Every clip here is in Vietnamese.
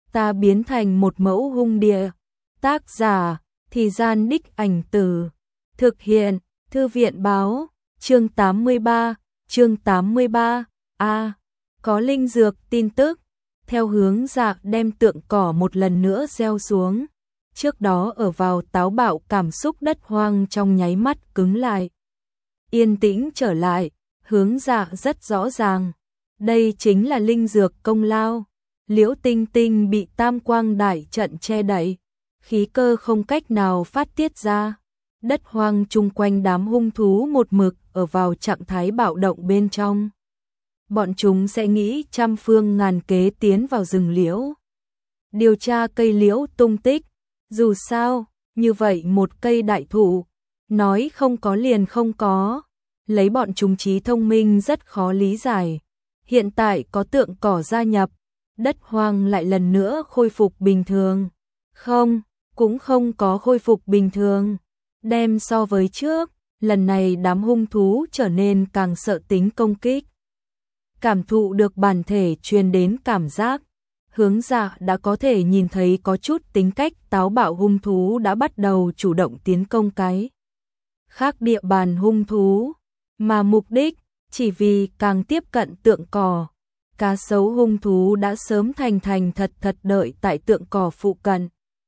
ta biến thành một mẫu hung địa. Tác giả, Thì Gian Đích Ảnh Từ. Thực hiện, Thư viện báo, chương 83, có linh dược tin tức. Theo hướng dạ đem tượng cỏ một lần nữa gieo xuống. Trước đó ở vào táo bạo cảm xúc đất hoang trong nháy mắt cứng lại. Yên tĩnh trở lại, hướng dạ rất rõ ràng. Đây chính là linh dược công lao. Liễu Tinh Tinh bị tam quang đại trận che đậy, khí cơ không cách nào phát tiết ra. Đất hoang chung quanh đám hung thú một mực ở vào trạng thái bạo động bên trong. Bọn chúng sẽ nghĩ trăm phương ngàn kế tiến vào rừng liễu, điều tra cây liễu tung tích. Dù sao, như vậy một cây đại thụ, nói không có liền không có, lấy bọn chúng trí thông minh rất khó lý giải. Hiện tại có tượng cỏ gia nhập, đất hoang lại lần nữa khôi phục bình thường. Không, cũng không có khôi phục bình thường. Đem so với trước, lần này đám hung thú trở nên càng sợ tính công kích. Cảm thụ được bản thể truyền đến cảm giác, hướng dạ đã có thể nhìn thấy có chút tính cách táo bạo hung thú đã bắt đầu chủ động tiến công cái khác địa bàn hung thú, mà mục đích chỉ vì càng tiếp cận tượng cỏ. Cá sấu hung thú đã sớm thành thật đợi tại tượng cỏ phụ cận,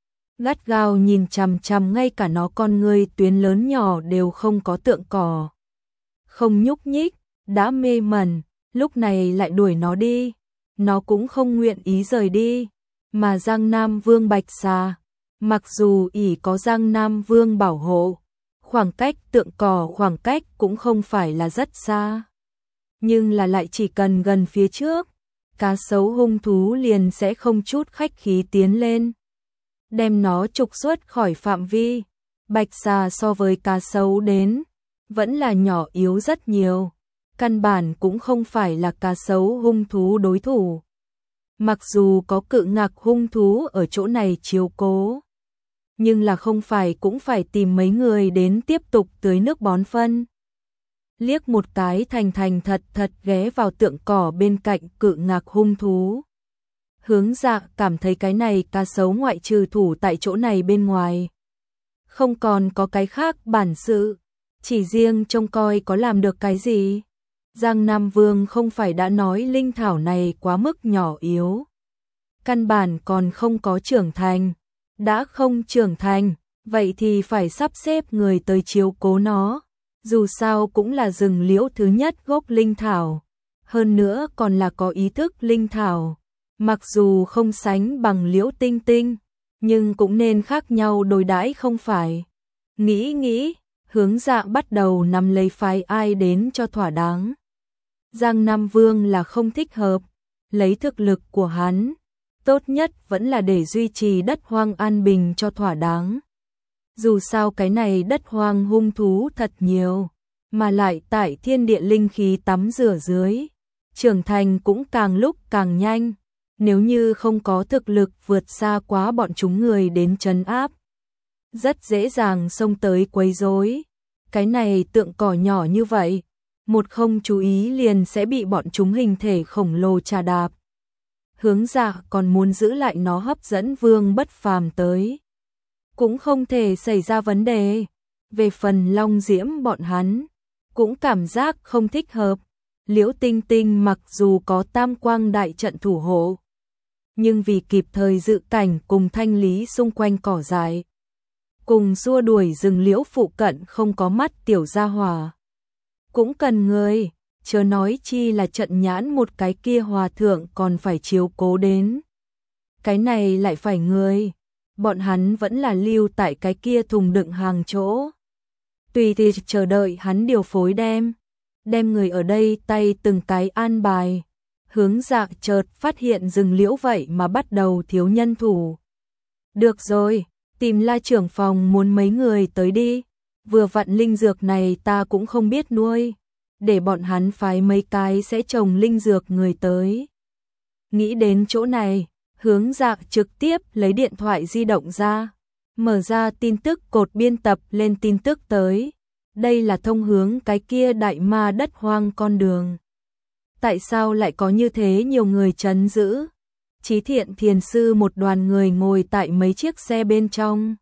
gắt gao nhìn chằm chằm, ngay cả nó con ngươi tuyến lớn nhỏ đều không có tượng cỏ, không nhúc nhích, đã mê mẩn. Lúc này lại đuổi nó đi, nó cũng không nguyện ý rời đi. Mà Giang Nam Vương Bạch Xà, mặc dù ỷ có Giang Nam Vương bảo hộ, khoảng cách tượng cỏ khoảng cách cũng không phải là rất xa, nhưng là lại chỉ cần gần phía trước, cá sấu hung thú liền sẽ không chút khách khí tiến lên, đem nó trục xuất khỏi phạm vi. Bạch Xà so với cá sấu đến, vẫn là nhỏ yếu rất nhiều. Căn bản cũng không phải là cá sấu hung thú đối thủ. Mặc dù có cự ngạc hung thú ở chỗ này chiếu cố, nhưng là không phải cũng phải tìm mấy người đến tiếp tục tưới nước bón phân. Liếc một cái thành thật ghé vào tượng cỏ bên cạnh cự ngạc hung thú. Hướng dạ cảm thấy cái này cá sấu ngoại trừ thủ tại chỗ này bên ngoài, không còn có cái khác bản sự, chỉ riêng trông coi có làm được cái gì. Giang Nam Vương không phải đã nói linh thảo này quá mức nhỏ yếu, căn bản còn không có trưởng thành. Đã không trưởng thành, vậy thì phải sắp xếp người tới chiếu cố nó. Dù sao cũng là rừng liễu thứ nhất gốc linh thảo, hơn nữa còn là có ý thức linh thảo. Mặc dù không sánh bằng Liễu Tinh Tinh, nhưng cũng nên khác nhau đối đãi không phải. Nghĩ, hướng dạ bắt đầu nắm lấy phái ai đến cho thỏa đáng. Giang Nam Vương là không thích hợp, lấy thực lực của hắn, tốt nhất vẫn là để duy trì đất hoang an bình cho thỏa đáng. Dù sao cái này đất hoang hung thú thật nhiều, mà lại tại thiên địa linh khí tắm rửa dưới, trưởng thành cũng càng lúc càng nhanh. Nếu như không có thực lực vượt xa quá bọn chúng người đến trấn áp, rất dễ dàng xông tới quấy rối. Cái này tượng cỏ nhỏ như vậy, một không chú ý liền sẽ bị bọn chúng hình thể khổng lồ trà đạp. Hướng dạ còn muốn giữ lại nó hấp dẫn Vương Bất Phàm tới, cũng không thể xảy ra vấn đề. Về phần Long Diễm bọn hắn, cũng cảm giác không thích hợp. Liễu Tinh Tinh mặc dù có tam quang đại trận thủ hộ, nhưng vì kịp thời dự cảnh cùng thanh lý xung quanh cỏ dại, cùng xua đuổi rừng liễu phụ cận không có mắt tiểu gia hỏa, cũng cần người, chớ nói chi là trận nhãn một cái kia hòa thượng còn phải chiếu cố đến. Cái này lại phải người, bọn hắn vẫn là lưu tại cái kia thùng đựng hàng chỗ. Tùy thì chờ đợi hắn điều phối đem người ở đây tay từng cái an bài. Hướng dạ chợt phát hiện rừng liễu vậy mà bắt đầu thiếu nhân thủ. Được rồi, tìm La trưởng phòng muốn mấy người tới đi. Vừa vặn linh dược này ta cũng không biết nuôi, để bọn hắn phái mấy cái sẽ trồng linh dược người tới. Nghĩ đến chỗ này, hướng dạ trực tiếp lấy điện thoại di động ra, mở ra tin tức cột biên tập lên tin tức tới. Đây là thông hướng cái kia đại ma đất hoang con đường. Tại sao lại có như thế nhiều người trấn giữ? Chí Thiện Thiền Sư một đoàn người ngồi tại mấy chiếc xe bên trong.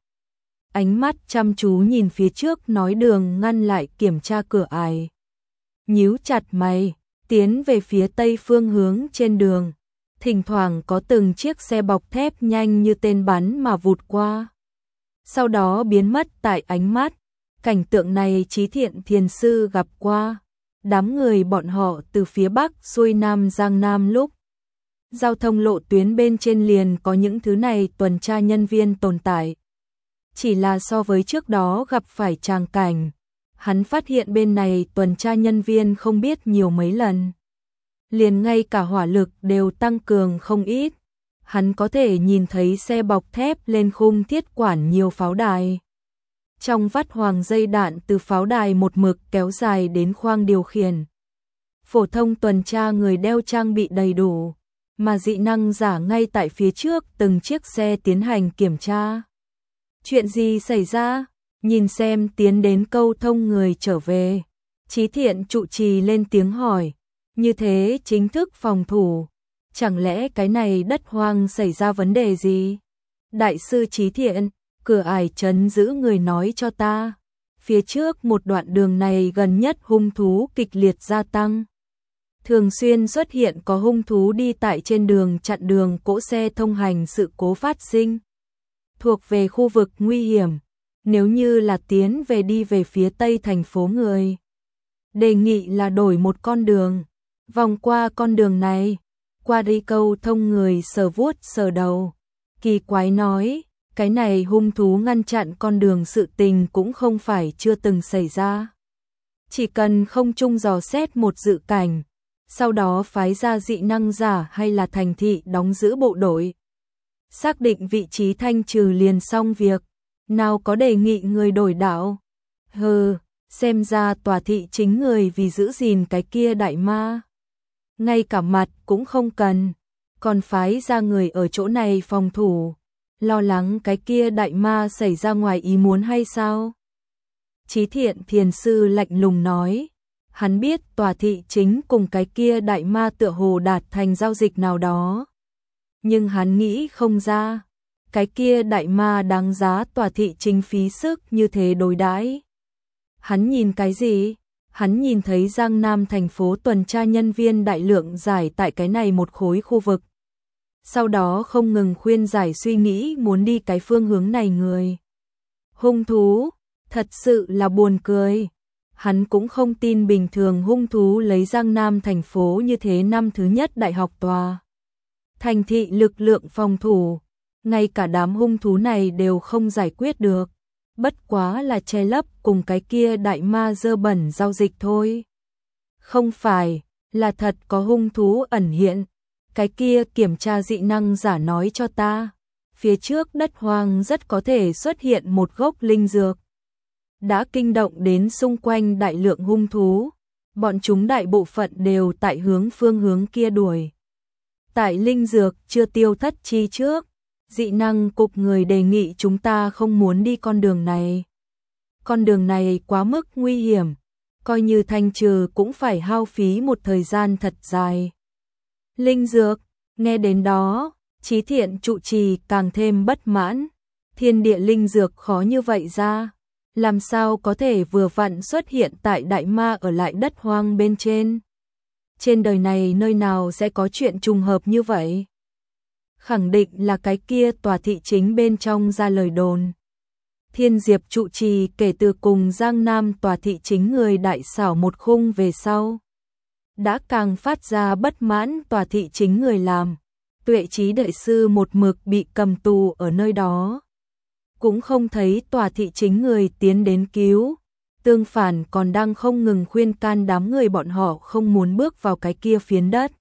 Ánh mắt chăm chú nhìn phía trước nói đường ngăn lại kiểm tra cửa ải. Nhíu chặt mày, tiến về phía tây phương hướng trên đường. Thỉnh thoảng có từng chiếc xe bọc thép nhanh như tên bắn mà vụt qua. Sau đó biến mất tại ánh mắt. Cảnh tượng này Chí Thiện Thiền Sư gặp qua. Đám người bọn họ từ phía bắc xuôi nam giang nam lúc. Giao thông lộ tuyến bên trên liền có những thứ này tuần tra nhân viên tồn tại. Chỉ là so với trước đó gặp phải tràng cảnh, hắn phát hiện bên này tuần tra nhân viên không biết nhiều mấy lần. Liền ngay cả hỏa lực đều tăng cường không ít. Hắn có thể nhìn thấy xe bọc thép lên khung thiết quản nhiều pháo đài. Trong vắt hoàng dây đạn từ pháo đài một mực kéo dài đến khoang điều khiển. Phổ thông tuần tra người đeo trang bị đầy đủ, mà dị năng giả ngay tại phía trước từng chiếc xe tiến hành kiểm tra. Chuyện gì xảy ra? Nhìn xem tiến đến câu thông người trở về. Chí Thiện trụ trì lên tiếng hỏi. Như thế chính thức phòng thủ. Chẳng lẽ cái này đất hoang xảy ra vấn đề gì? Đại sư Chí Thiện, cửa ải trấn giữ người nói cho ta. Phía trước một đoạn đường này gần nhất hung thú kịch liệt gia tăng. Thường xuyên xuất hiện có hung thú đi tại trên đường chặn đường cỗ xe thông hành sự cố phát sinh. Thuộc về khu vực nguy hiểm, nếu như là tiến về đi về phía tây thành phố người. Đề nghị là đổi một con đường, vòng qua con đường này, qua đi câu thông người sờ vuốt sờ đầu. Kỳ quái nói, cái này hung thú ngăn chặn con đường sự tình cũng không phải chưa từng xảy ra. Chỉ cần không chung dò xét một dự cảnh, sau đó phái ra dị năng giả hay là thành thị đóng giữ bộ đội. Xác định vị trí thanh trừ liền xong việc, nào có đề nghị người đổi đạo. Hừ, xem ra tòa thị chính người vì giữ gìn cái kia đại ma. Ngay cả mặt cũng không cần, còn phái ra người ở chỗ này phòng thủ, lo lắng cái kia đại ma xảy ra ngoài ý muốn hay sao? Chí Thiện Thiền Sư lạnh lùng nói, hắn biết tòa thị chính cùng cái kia đại ma tựa hồ đạt thành giao dịch nào đó. Nhưng hắn nghĩ không ra, cái kia đại ma đáng giá tòa thị chính phí sức như thế đối đãi. Hắn nhìn cái gì? Hắn nhìn thấy Giang Nam thành phố tuần tra nhân viên đại lượng giải tại cái này một khối khu vực. Sau đó không ngừng khuyên giải suy nghĩ muốn đi cái phương hướng này người. Hung thú, thật sự là buồn cười. Hắn cũng không tin bình thường hung thú lấy Giang Nam thành phố như thế năm thứ nhất đại học tòa. Thành thị lực lượng phòng thủ, ngay cả đám hung thú này đều không giải quyết được. Bất quá là che lấp cùng cái kia đại ma dơ bẩn giao dịch thôi. Không phải, là thật có hung thú ẩn hiện. Cái kia kiểm tra dị năng giả nói cho ta. Phía trước đất hoang rất có thể xuất hiện một gốc linh dược. Đã kinh động đến xung quanh đại lượng hung thú. Bọn chúng đại bộ phận đều tại phương hướng kia đuổi. Tại linh dược chưa tiêu thất chi trước, dị năng cục người đề nghị chúng ta không muốn đi con đường này. Con đường này quá mức nguy hiểm, coi như thanh trừ cũng phải hao phí một thời gian thật dài. Linh dược, nghe đến đó, Chí Thiện trụ trì càng thêm bất mãn. Thiên địa linh dược khó như vậy ra, làm sao có thể vừa vặn xuất hiện tại đại ma ở lại đất hoang bên trên. Trên đời này nơi nào sẽ có chuyện trùng hợp như vậy? Khẳng định là cái kia tòa thị chính bên trong ra lời đồn. Thiên Diệp trụ trì kể từ cùng Giang Nam tòa thị chính người đại xảo một khung về sau. Đã càng phát ra bất mãn tòa thị chính người làm. Tuệ Trí đại sư một mực bị cầm tù ở nơi đó. Cũng không thấy tòa thị chính người tiến đến cứu. Tương phản còn đang không ngừng khuyên can đám người bọn họ không muốn bước vào cái kia phiến đất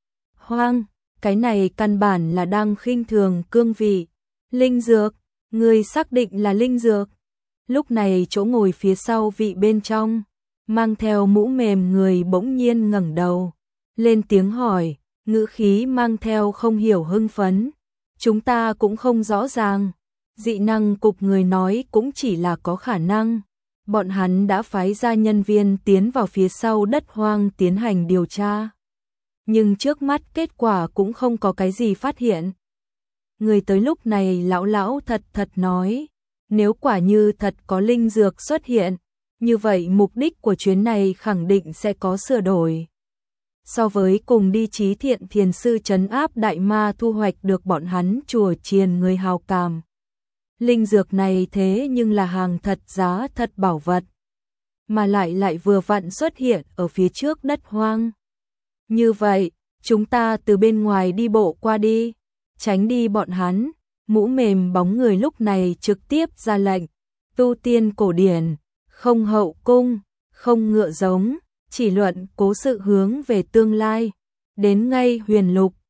hoang. Cái này căn bản là đang khinh thường cương vị. Linh dược, người xác định là linh dược. Lúc này chỗ ngồi phía sau vị bên trong, mang theo mũ mềm người bỗng nhiên ngẩng đầu, lên tiếng hỏi, ngữ khí mang theo không hiểu hưng phấn. Chúng ta cũng không rõ ràng. Dị năng cục người nói cũng chỉ là có khả năng. Bọn hắn đã phái ra nhân viên tiến vào phía sau đất hoang tiến hành điều tra. nhưng trước mắt kết quả cũng không có cái gì phát hiện. Người tới lúc này lão thật nói, nếu quả như thật có linh dược xuất hiện, như vậy mục đích của chuyến này khẳng định sẽ có sửa đổi. So với cùng đi Chí Thiện Thiền sư trấn áp đại ma thu hoạch được bọn hắn chùa chiền người hào cảm. Linh dược này thế nhưng là hàng thật giá thật bảo vật, mà lại vừa vặn xuất hiện ở phía trước đất hoang. Như vậy, chúng ta từ bên ngoài đi bộ qua đi, tránh đi bọn hắn. Mũ mềm bóng người lúc này trực tiếp ra lệnh, tu tiên cổ điển, không hậu cung, không ngựa giống, chỉ luận cố sự hướng về tương lai, đến ngay huyền lục,